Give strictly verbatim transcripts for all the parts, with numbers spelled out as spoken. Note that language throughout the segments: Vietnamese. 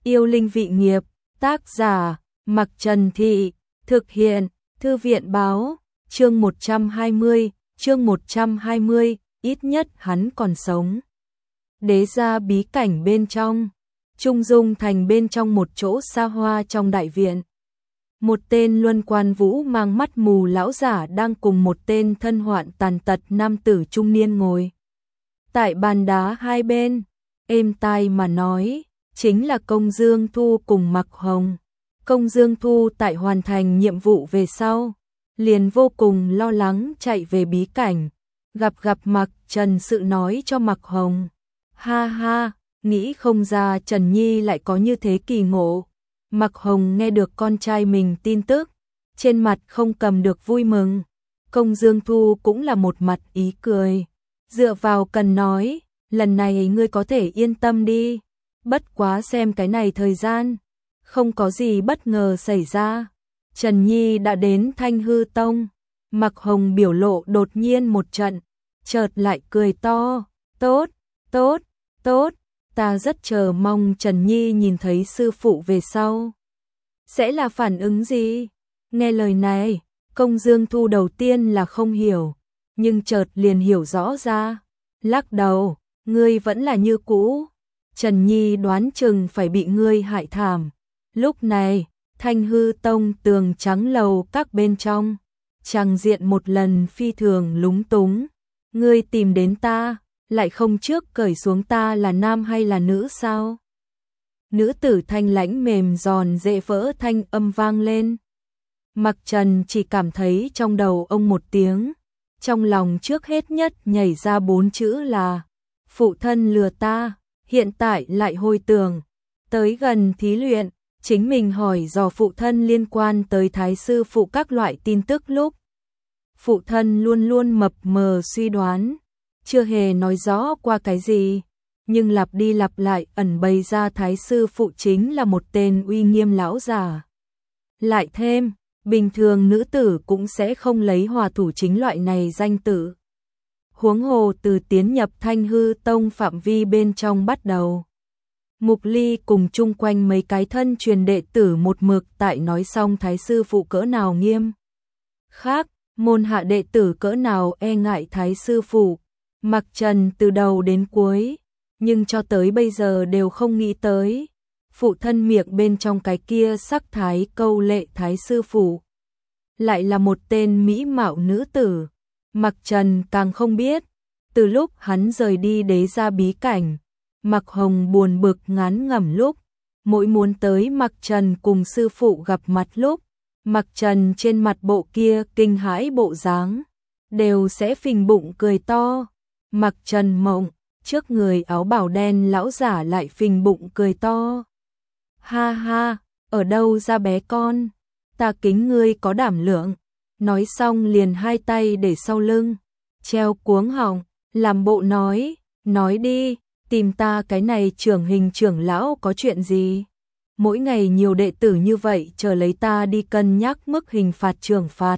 Yêu linh vị nghiệp, tác giả, Mặc Trần Thị, thực hiện, Thư viện báo, chương một trăm hai mươi, chương một trăm hai mươi, ít nhất hắn còn sống. Đế gia bí cảnh bên trong, Trung Dung thành bên trong một chỗ xa hoa trong đại viện. Một tên Luân Quan Vũ mang mắt mù lão giả đang cùng một tên thân hoạn tàn tật nam tử trung niên ngồi tại bàn đá hai bên, êm tai mà nói, chính là Công Dương Thu cùng Mặc Hồng. Công Dương Thu tại hoàn thành nhiệm vụ về sau, liền vô cùng lo lắng chạy về bí cảnh, gặp gặp Mặc Trần sự nói cho Mặc Hồng. Ha ha, nghĩ không ra Trần Nhi lại có như thế kỳ ngộ. Mặc Hồng nghe được con trai mình tin tức, trên mặt không cầm được vui mừng. Công Dương Thu cũng là một mặt ý cười, dựa vào cần nói, lần này ngươi có thể yên tâm đi, bất quá xem cái này thời gian, không có gì bất ngờ xảy ra. Trần Nhi đã đến Thanh Hư Tông. Mặc Hồng biểu lộ đột nhiên một trận, chợt lại cười to, tốt, tốt, tốt, ta rất chờ mong Trần Nhi nhìn thấy sư phụ về sau sẽ là phản ứng gì. Nghe lời này, Công Dương Thu đầu tiên là không hiểu, nhưng chợt liền hiểu rõ ra, lắc đầu, ngươi vẫn là như cũ, Trần Nhi đoán chừng phải bị ngươi hại thảm. Lúc này, Thanh Hư Tông tường trắng lầu các bên trong, tràng diện một lần phi thường lúng túng. Ngươi tìm đến ta, lại không trước cởi xuống ta là nam hay là nữ sao? Nữ tử thanh lãnh mềm giòn dễ vỡ thanh âm vang lên. Mặc Trần chỉ cảm thấy trong đầu ông một tiếng, trong lòng trước hết nhất nhảy ra bốn chữ là phụ thân lừa ta, hiện tại lại hồi tưởng, tới gần thí luyện, chính mình hỏi dò phụ thân liên quan tới thái sư phụ các loại tin tức lúc. Phụ thân luôn luôn mập mờ suy đoán, chưa hề nói rõ qua cái gì, nhưng lặp đi lặp lại ẩn bày ra thái sư phụ chính là một tên uy nghiêm lão già. Lại thêm, bình thường nữ tử cũng sẽ không lấy hòa thủ chính loại này danh tử. Huống hồ từ tiến nhập Thanh Hư Tông phạm vi bên trong bắt đầu, Mục Ly cùng chung quanh mấy cái thân truyền đệ tử một mực tại nói xong thái sư phụ cỡ nào nghiêm khác, môn hạ đệ tử cỡ nào e ngại thái sư phụ. Mặc Trần từ đầu đến cuối, nhưng cho tới bây giờ đều không nghĩ tới, phụ thân miệng bên trong cái kia sắc thái câu lệ thái sư phụ lại là một tên mỹ mạo nữ tử. Mặc Trần càng không biết, từ lúc hắn rời đi đế gia bí cảnh, Mặc Hồng buồn bực ngán ngẩm lúc, mỗi muốn tới Mặc Trần cùng sư phụ gặp mặt lúc, Mặc Trần trên mặt bộ kia kinh hãi bộ dáng, đều sẽ phình bụng cười to. Mặc Trần mộng, trước người áo bào đen lão giả lại phình bụng cười to. Ha ha, ở đâu ra bé con, ta kính ngươi có đảm lượng. Nói xong liền hai tay để sau lưng, treo cuống họng, làm bộ nói, nói đi, tìm ta cái này trưởng hình trưởng lão có chuyện gì? Mỗi ngày nhiều đệ tử như vậy chờ lấy ta đi cân nhắc mức hình phạt trừng phạt.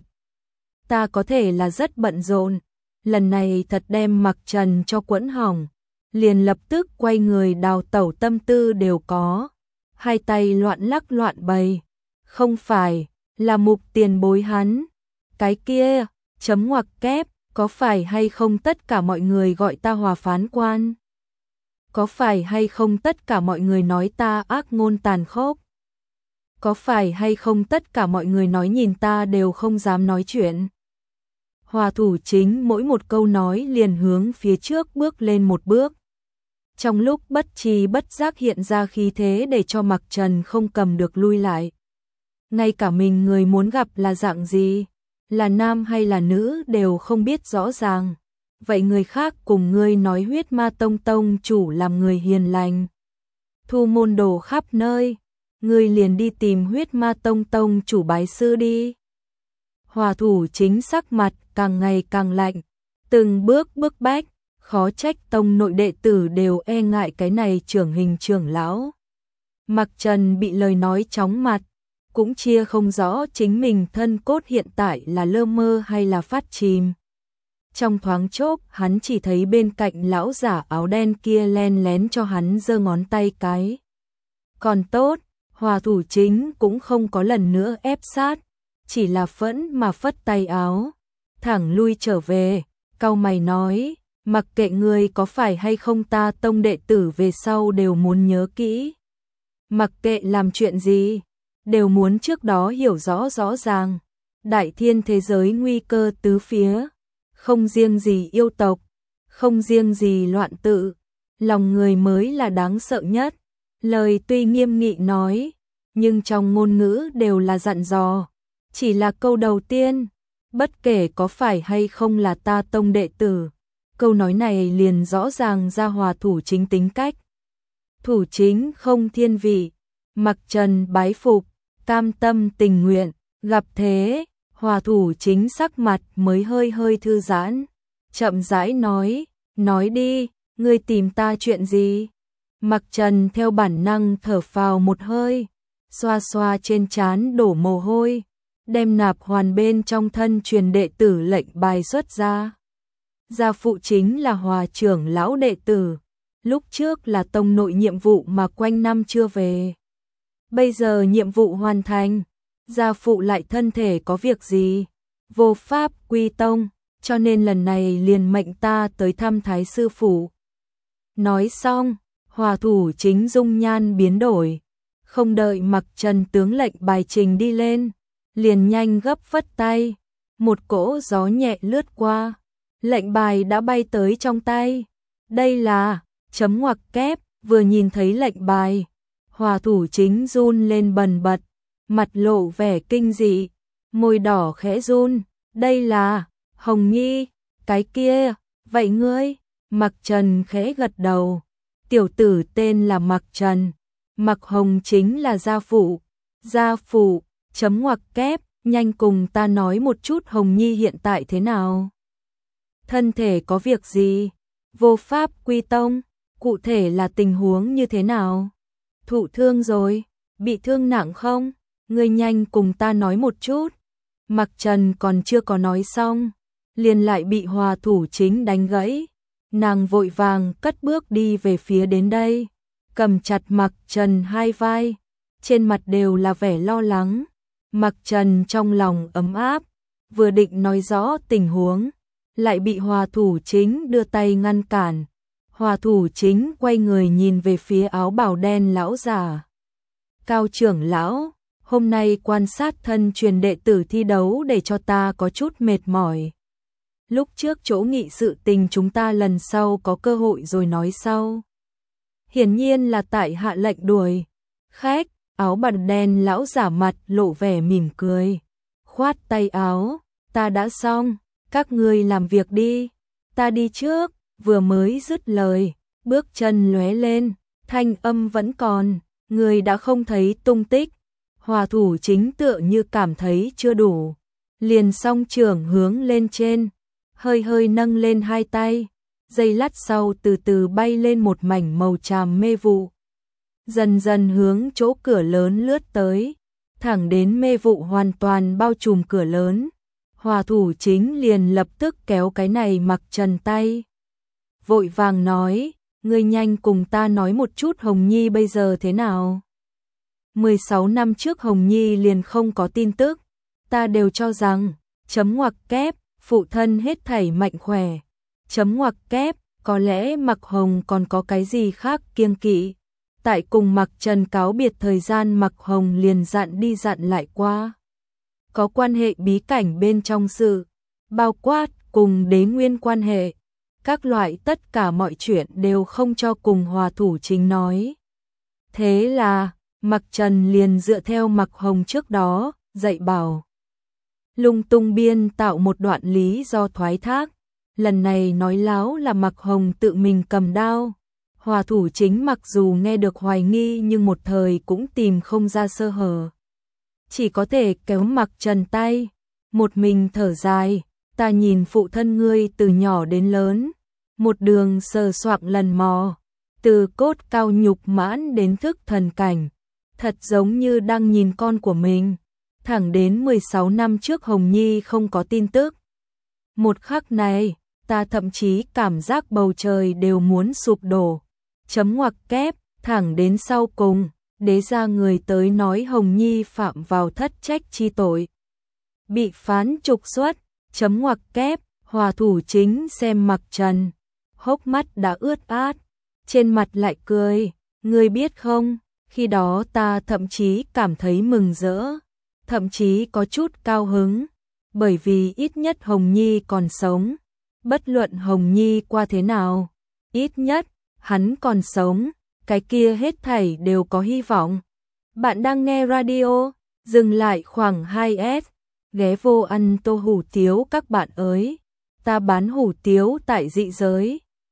Ta có thể là rất bận rộn, lần này thật đem Mặc Trần cho quẫn hỏng, liền lập tức quay người đào tẩu tâm tư đều có, hai tay loạn lắc loạn bày, không phải là Mục tiền bối hắn. Cái kia, chấm ngoặc kép, có phải hay không tất cả mọi người gọi ta hòa phán quan? Có phải hay không tất cả mọi người nói ta ác ngôn tàn khốc? Có phải hay không tất cả mọi người nói nhìn ta đều không dám nói chuyện? Hòa thủ chính mỗi một câu nói liền hướng phía trước bước lên một bước. Trong lúc bất tri bất giác hiện ra khí thế để cho Mặc Trần không cầm được lui lại. Ngay cả mình người muốn gặp là dạng gì, là nam hay là nữ đều không biết rõ ràng. Vậy người khác cùng ngươi nói Huyết Ma Tông tông chủ làm người hiền lành, thu môn đồ khắp nơi, ngươi liền đi tìm Huyết Ma Tông tông chủ bái sư đi. Hòa thủ chính sắc mặt càng ngày càng lạnh, từng bước bức bách, khó trách tông nội đệ tử đều e ngại cái này trưởng hình trưởng lão. Mặc Trần bị lời nói chóng mặt, cũng chia không rõ chính mình thân cốt hiện tại là lơ mơ hay là phát chìm. Trong thoáng chốc, hắn chỉ thấy bên cạnh lão giả áo đen kia len lén cho hắn giơ ngón tay cái. Còn tốt, Hòa thủ chính cũng không có lần nữa ép sát, chỉ là phẫn mà phất tay áo, thẳng lui trở về, cau mày nói, mặc kệ ngươi có phải hay không ta tông đệ tử về sau đều muốn nhớ kỹ. Mặc kệ làm chuyện gì, đều muốn trước đó hiểu rõ rõ ràng. Đại thiên thế giới nguy cơ tứ phía, không riêng gì yêu tộc, không riêng gì loạn tự, lòng người mới là đáng sợ nhất. Lời tuy nghiêm nghị nói, nhưng trong ngôn ngữ đều là dặn dò. Chỉ là câu đầu tiên, bất kể có phải hay không là ta tông đệ tử, câu nói này liền rõ ràng ra Hòa thủ chính tính cách. Thủ chính không thiên vị, mặc trần bái phục, cam tâm tình nguyện, gặp thế, Hòa thủ chính sắc mặt mới hơi hơi thư giãn, chậm rãi nói, nói đi, ngươi tìm ta chuyện gì? Mặc trần theo bản năng thở phào một hơi, xoa xoa trên trán đổ mồ hôi, đem nạp hoàn bên trong thân truyền đệ tử lệnh bài xuất ra. Gia phụ chính là Hòa trưởng lão đệ tử, lúc trước là tông nội nhiệm vụ mà quanh năm chưa về. Bây giờ nhiệm vụ hoàn thành, gia phụ lại thân thể có việc gì, vô pháp quy tông, cho nên lần này liền mệnh ta tới thăm thái sư phủ. Nói xong, Hòa thủ chính dung nhan biến đổi, không đợi mặc trần tướng lệnh bài trình đi lên, liền nhanh gấp phất tay, một cỗ gió nhẹ lướt qua, lệnh bài đã bay tới trong tay. Đây là, chấm ngoặc kép, vừa nhìn thấy lệnh bài, Hòa thủ chính run lên bần bật, mặt lộ vẻ kinh dị, môi đỏ khẽ run, đây là, Hồng Nhi, cái kia, vậy ngươi, Mặc Trần khẽ gật đầu, tiểu tử tên là Mặc Trần, Mặc Hồng chính là gia phụ, gia phụ, chấm ngoặc kép, nhanh cùng ta nói một chút Hồng Nhi hiện tại thế nào. Thân thể có việc gì, vô pháp quy tông, cụ thể là tình huống như thế nào? Thụ thương rồi, bị thương nặng không? Ngươi nhanh cùng ta nói một chút. Mặc Trần còn chưa có nói xong, liền lại bị Hòa thủ chính đánh gãy. Nàng vội vàng cất bước đi về phía đến đây, cầm chặt Mặc Trần hai vai, trên mặt đều là vẻ lo lắng. Mặc Trần trong lòng ấm áp, vừa định nói rõ tình huống, lại bị Hòa thủ chính đưa tay ngăn cản. Hòa thủ chính quay người nhìn về phía áo bào đen lão già. Cao trưởng lão, hôm nay quan sát thân truyền đệ tử thi đấu để cho ta có chút mệt mỏi. Lúc trước chỗ nghị sự tình chúng ta lần sau có cơ hội rồi nói sau. Hiển nhiên là tại hạ lệnh đuổi khách, áo bào đen lão giả mặt lộ vẻ mỉm cười, khoát tay áo, ta đã xong, các ngươi làm việc đi, ta đi trước. Vừa mới dứt lời, bước chân lóe lên, thanh âm vẫn còn, người đã không thấy tung tích. Hòa thủ chính tựa như cảm thấy chưa đủ, liền song trưởng hướng lên trên, hơi hơi nâng lên hai tay, giây lát sau từ từ bay lên một mảnh màu tràm mê vụ, dần dần hướng chỗ cửa lớn lướt tới, thẳng đến mê vụ hoàn toàn bao trùm cửa lớn. Hòa thủ chính liền lập tức kéo cái này Mặc Trần tay, vội vàng nói, ngươi nhanh cùng ta nói một chút Hồng Nhi bây giờ thế nào. mười sáu năm trước Hồng Nhi liền không có tin tức, ta đều cho rằng, chấm ngoặc kép, phụ thân hết thảy mạnh khỏe, chấm ngoặc kép, có lẽ Mặc Hồng còn có cái gì khác kiêng kỵ. Tại cùng Mặc Trần cáo biệt thời gian Mặc Hồng liền dặn đi dặn lại qua. Có quan hệ bí cảnh bên trong sự, bao quát cùng đế nguyên quan hệ. Các loại tất cả mọi chuyện đều không cho cùng Hòa thủ chính nói. Thế là, Mặc Trần liền dựa theo Mặc Hồng trước đó, dạy bảo. Lung tung biên tạo một đoạn lý do thoái thác. Lần này nói láo là Mặc Hồng tự mình cầm đao. Hòa thủ chính mặc dù nghe được hoài nghi nhưng một thời cũng tìm không ra sơ hở. Chỉ có thể kéo Mặc Trần tay, một mình thở dài, ta nhìn phụ thân ngươi từ nhỏ đến lớn. Một đường sờ soạng lần mò, từ cốt cao nhục mãn đến thức thần cảnh, thật giống như đang nhìn con của mình. Thẳng đến mười sáu năm trước Hồng Nhi không có tin tức. Một khắc này, ta thậm chí cảm giác bầu trời đều muốn sụp đổ. Chấm ngoặc kép, thẳng đến sau cùng, đế gia người tới nói Hồng Nhi phạm vào thất trách chi tội. Bị phán trục xuất, chấm ngoặc kép, hòa thủ chính xem Mặc Trần. Hốc mắt đã ướt át, trên mặt lại cười, ngươi biết không, khi đó ta thậm chí cảm thấy mừng rỡ, thậm chí có chút cao hứng, bởi vì ít nhất Hồng Nhi còn sống, bất luận Hồng Nhi qua thế nào, ít nhất, hắn còn sống, cái kia hết thảy đều có hy vọng. Bạn đang nghe radio, dừng lại khoảng hai S, ghé vô ăn tô hủ tiếu các bạn ơi, ta bán hủ tiếu tại dị giới.